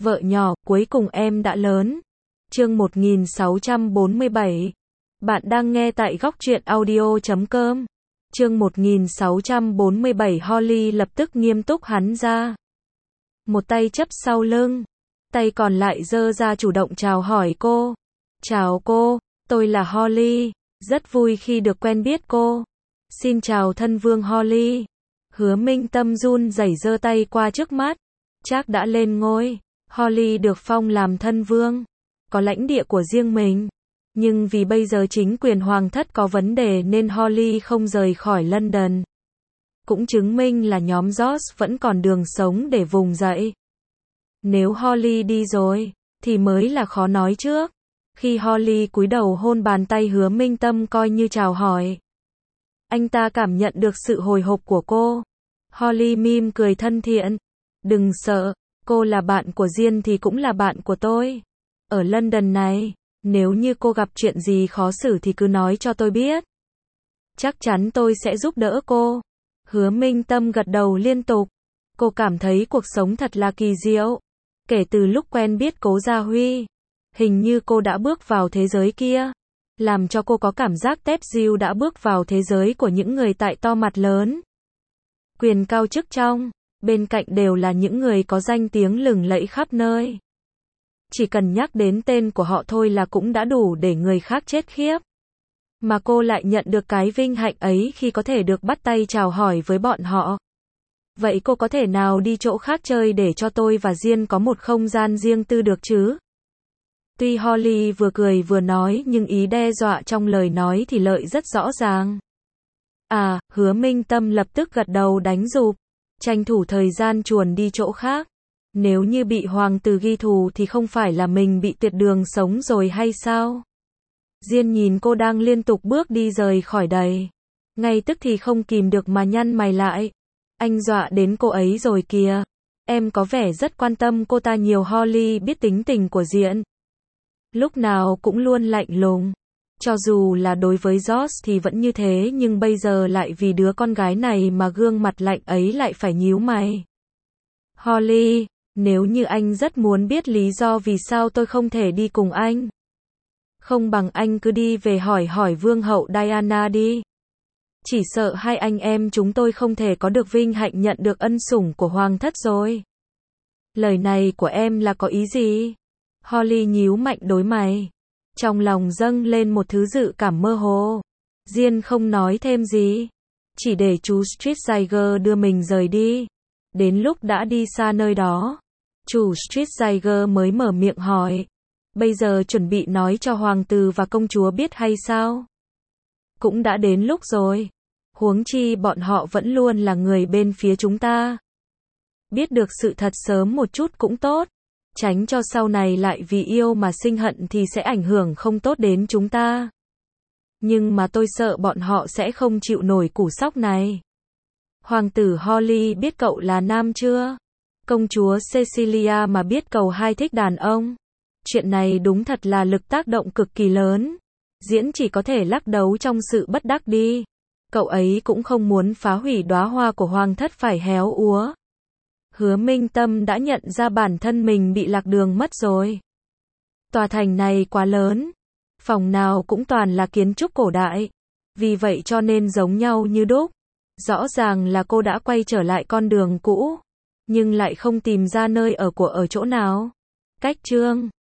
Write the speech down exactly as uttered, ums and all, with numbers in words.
Vợ nhỏ, cuối cùng em đã lớn. Chương một nghìn sáu trăm bốn mươi bảy. Bạn đang nghe tại góc truyện audio chấm com. Chương một nghìn sáu trăm bốn mươi bảy. Holly lập tức nghiêm túc hắn ra. Một tay chấp sau lưng, tay còn lại giơ ra chủ động chào hỏi cô. Chào cô, tôi là Holly, rất vui khi được quen biết cô. Xin chào thân vương Holly. Hứa Minh Tâm run rẩy giơ tay qua trước mắt. Trác đã lên ngôi, Holly được phong làm thân vương, có lãnh địa của riêng mình. Nhưng vì bây giờ chính quyền hoàng thất có vấn đề nên Holly không rời khỏi London. Cũng chứng minh là nhóm George vẫn còn đường sống để vùng dậy. Nếu Holly đi rồi, thì mới là khó nói trước. Khi Holly cúi đầu hôn bàn tay Hứa Minh Tâm coi như chào hỏi, anh ta cảm nhận được sự hồi hộp của cô. Holly mỉm cười thân thiện. Đừng sợ, cô là bạn của Diên thì cũng là bạn của tôi. Ở London này, nếu như cô gặp chuyện gì khó xử thì cứ nói cho tôi biết. Chắc chắn tôi sẽ giúp đỡ cô. Hứa Minh Tâm gật đầu liên tục. Cô cảm thấy cuộc sống thật là kỳ diệu. Kể từ lúc quen biết Cố Gia Huy, hình như cô đã bước vào thế giới kia, làm cho cô có cảm giác Tép Diêu đã bước vào thế giới của những người tại to mặt lớn, quyền cao chức trọng, bên cạnh đều là những người có danh tiếng lừng lẫy khắp nơi. Chỉ cần nhắc đến tên của họ thôi là cũng đã đủ để người khác chết khiếp. Mà cô lại nhận được cái vinh hạnh ấy khi có thể được bắt tay chào hỏi với bọn họ. Vậy cô có thể nào đi chỗ khác chơi để cho tôi và Diên có một không gian riêng tư được chứ? Tuy Holly vừa cười vừa nói nhưng ý đe dọa trong lời nói thì lợi rất rõ ràng. À, Hứa Minh Tâm lập tức gật đầu đánh rụp, tranh thủ thời gian chuồn đi chỗ khác. Nếu như bị hoàng tử ghi thù thì không phải là mình bị tuyệt đường sống rồi hay sao? Diên nhìn cô đang liên tục bước đi rời khỏi đây, ngay tức thì không kìm được mà nhăn mày lại. Anh dọa đến cô ấy rồi kìa. Em có vẻ rất quan tâm cô ta nhiều. Holly biết tính tình của Diên, lúc nào cũng luôn lạnh lùng. Cho dù là đối với George thì vẫn như thế, nhưng bây giờ lại vì đứa con gái này mà gương mặt lạnh ấy lại phải nhíu mày. Holly, nếu như anh rất muốn biết lý do vì sao tôi không thể đi cùng anh, không bằng anh cứ đi về hỏi hỏi Vương hậu Diana đi. Chỉ sợ hai anh em chúng tôi không thể có được vinh hạnh nhận được ân sủng của hoàng thất rồi. Lời này của em là có ý gì? Holly nhíu mạnh đôi mày, trong lòng dâng lên một thứ dự cảm mơ hồ. Diên không nói thêm gì, chỉ để chú Streetziger đưa mình rời đi. Đến lúc đã đi xa nơi đó, chủ Streetziger mới mở miệng hỏi, bây giờ chuẩn bị nói cho hoàng tử và công chúa biết hay sao? Cũng đã đến lúc rồi. Huống chi bọn họ vẫn luôn là người bên phía chúng ta. Biết được sự thật sớm một chút cũng tốt, tránh cho sau này lại vì yêu mà sinh hận thì sẽ ảnh hưởng không tốt đến chúng ta. Nhưng mà tôi sợ bọn họ sẽ không chịu nổi củ sóc này. Hoàng tử Holly biết cậu là nam chưa? Công chúa Cecilia mà biết cậu hai thích đàn ông. Chuyện này đúng thật là lực tác động cực kỳ lớn. Diễn chỉ có thể lắc đầu trong sự bất đắc đi. Cậu ấy cũng không muốn phá hủy đóa hoa của hoàng thất phải héo úa. Hứa Minh Tâm đã nhận ra bản thân mình bị lạc đường mất rồi. Tòa thành này quá lớn, phòng nào cũng toàn là kiến trúc cổ đại, vì vậy cho nên giống nhau như đúc. Rõ ràng là cô đã quay trở lại con đường cũ, nhưng lại không tìm ra nơi ở của ở chỗ nào. Cách chương